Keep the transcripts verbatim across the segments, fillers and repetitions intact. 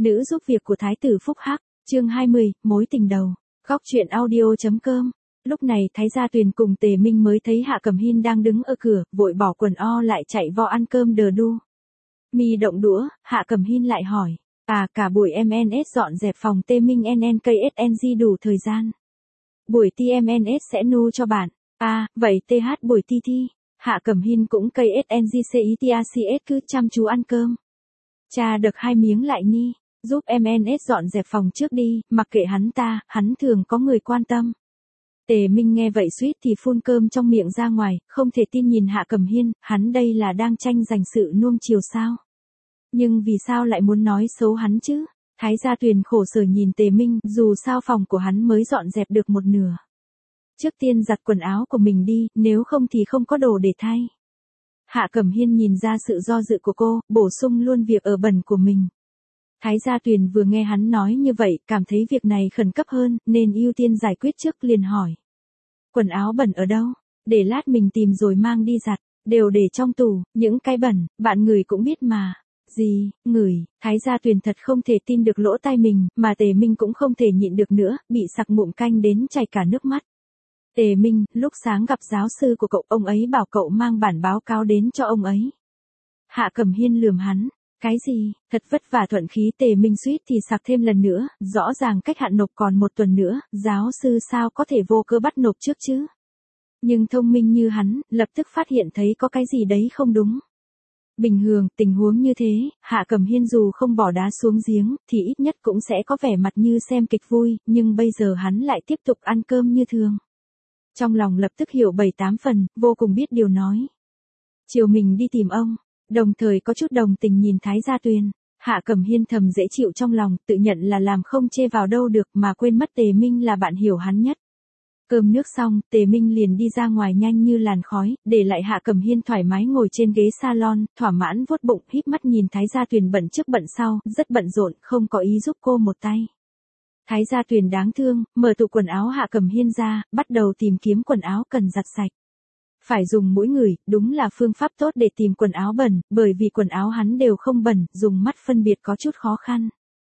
Nữ giúp việc của Thái tử Phúc Hắc, chương hai mươi, mối tình đầu. Góc truyện audio.com. Lúc này Thái Gia Tuyền cùng Tề Minh mới thấy Hạ Cẩm Hiên đang đứng ở cửa, vội bỏ quần o lại chạy vo ăn cơm đờ đu. Mi động đũa, Hạ Cẩm Hiên lại hỏi, à cả buổi em en ét dọn dẹp phòng Tề Minh en en ca ét en giê đủ thời gian. Buổi ti em en ét sẽ nu cho bạn, à vậy tê hát buổi ti thi. Hạ Cẩm Hiên cũng ca ét en giê xê i tê a xê ét cứ chăm chú ăn cơm. Cha được hai miếng lại ni, giúp em en ét dọn dẹp phòng trước đi, mặc kệ hắn ta, hắn thường có người quan tâm. Tề Minh nghe vậy suýt thì phun cơm trong miệng ra ngoài, không thể tin nhìn Hạ Cẩm Hiên, hắn đây là đang tranh giành sự nuông chiều sao? Nhưng vì sao lại muốn nói xấu hắn chứ? Thái Gia Tuyền khổ sở nhìn Tề Minh, dù sao phòng của hắn mới dọn dẹp được một nửa. Trước tiên giặt quần áo của mình đi, nếu không thì không có đồ để thay. Hạ Cẩm Hiên nhìn ra sự do dự của cô, bổ sung luôn việc ở bẩn của mình. Thái Gia Tuyền vừa nghe hắn nói như vậy, cảm thấy việc này khẩn cấp hơn, nên ưu tiên giải quyết trước liền hỏi. Quần áo bẩn ở đâu? Để lát mình tìm rồi mang đi giặt, đều để trong tủ, những cái bẩn, bạn người cũng biết mà. Gì, ngửi, Thái Gia Tuyền thật không thể tin được lỗ tai mình, mà Tề Minh cũng không thể nhịn được nữa, bị sặc mụn canh đến chảy cả nước mắt. Tề Minh, lúc sáng gặp giáo sư của cậu, ông ấy bảo cậu mang bản báo cáo đến cho ông ấy. Hạ Cẩm Hiên lườm hắn, cái gì, thật vất vả thuận khí. Tề Minh suýt thì sặc thêm lần nữa, rõ ràng cách hạn nộp còn một tuần nữa, giáo sư sao có thể vô cớ bắt nộp trước chứ. Nhưng thông minh như hắn, lập tức phát hiện thấy có cái gì đấy không đúng. Bình thường, tình huống như thế, Hạ Cẩm Hiên dù không bỏ đá xuống giếng, thì ít nhất cũng sẽ có vẻ mặt như xem kịch vui, nhưng bây giờ hắn lại tiếp tục ăn cơm như thường. Trong lòng lập tức hiểu bảy tám phần, vô cùng biết điều nói. Chiều mình đi tìm ông, đồng thời có chút đồng tình nhìn Thái Gia Tuyền. Hạ Cẩm Hiên thầm dễ chịu trong lòng, tự nhận là làm không chê vào đâu được mà quên mất Tề Minh là bạn hiểu hắn nhất. Cơm nước xong, Tề Minh liền đi ra ngoài nhanh như làn khói, để lại Hạ Cẩm Hiên thoải mái ngồi trên ghế salon, thỏa mãn vuốt bụng, híp mắt nhìn Thái Gia Tuyền bận trước bận sau, rất bận rộn, không có ý giúp cô một tay. Thái Gia Tuyền đáng thương, mở tủ quần áo Hạ Cẩm Hiên ra, bắt đầu tìm kiếm quần áo cần giặt sạch. Phải dùng mũi ngửi, đúng là phương pháp tốt để tìm quần áo bẩn, bởi vì quần áo hắn đều không bẩn, dùng mắt phân biệt có chút khó khăn.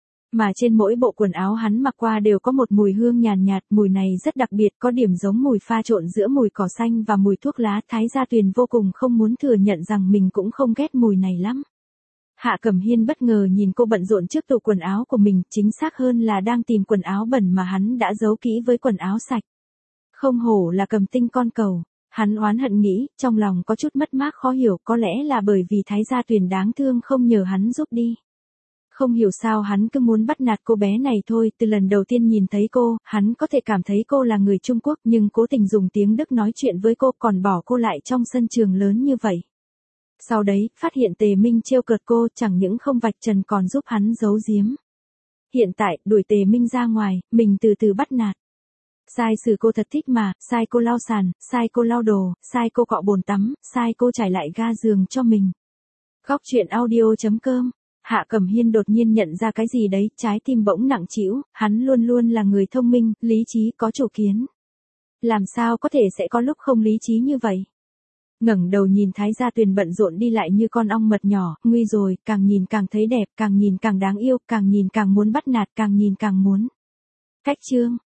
Mà trên mỗi bộ quần áo hắn mặc qua đều có một mùi hương nhàn nhạt, mùi này rất đặc biệt, có điểm giống mùi pha trộn giữa mùi cỏ xanh và mùi thuốc lá. Thái Gia Tuyền vô cùng không muốn thừa nhận rằng mình cũng không ghét mùi này lắm. Hạ Cẩm Hiên bất ngờ nhìn cô bận rộn trước tủ quần áo của mình, chính xác hơn là đang tìm quần áo bẩn mà hắn đã giấu kỹ với quần áo sạch. Không hổ là Cầm Tinh con cầu, hắn oán hận nghĩ, trong lòng có chút mất mát khó hiểu, có lẽ là bởi vì Thái Gia Tuyền đáng thương không nhờ hắn giúp đi. Không hiểu sao hắn cứ muốn bắt nạt cô bé này thôi, từ lần đầu tiên nhìn thấy cô, hắn có thể cảm thấy cô là người Trung Quốc nhưng cố tình dùng tiếng Đức nói chuyện với cô còn bỏ cô lại trong sân trường lớn như vậy. Sau đấy, phát hiện Tề Minh trêu cợt cô, chẳng những không vạch trần còn giúp hắn giấu giếm. Hiện tại, đuổi Tề Minh ra ngoài, mình từ từ bắt nạt. Sai sử cô thật thích mà, sai cô lau sàn, sai cô lau đồ, sai cô cọ bồn tắm, sai cô trải lại ga giường cho mình. Góc truyện audio.com. Hạ Cẩm Hiên đột nhiên nhận ra cái gì đấy, trái tim bỗng nặng trĩu, hắn luôn luôn là người thông minh, lý trí, có chủ kiến. Làm sao có thể sẽ có lúc không lý trí như vậy? Ngẩng đầu nhìn Thái Gia Tuyền bận rộn đi lại như con ong mật nhỏ, nguy rồi, càng nhìn càng thấy đẹp, càng nhìn càng đáng yêu, càng nhìn càng muốn bắt nạt, càng nhìn càng muốn. Cách chương,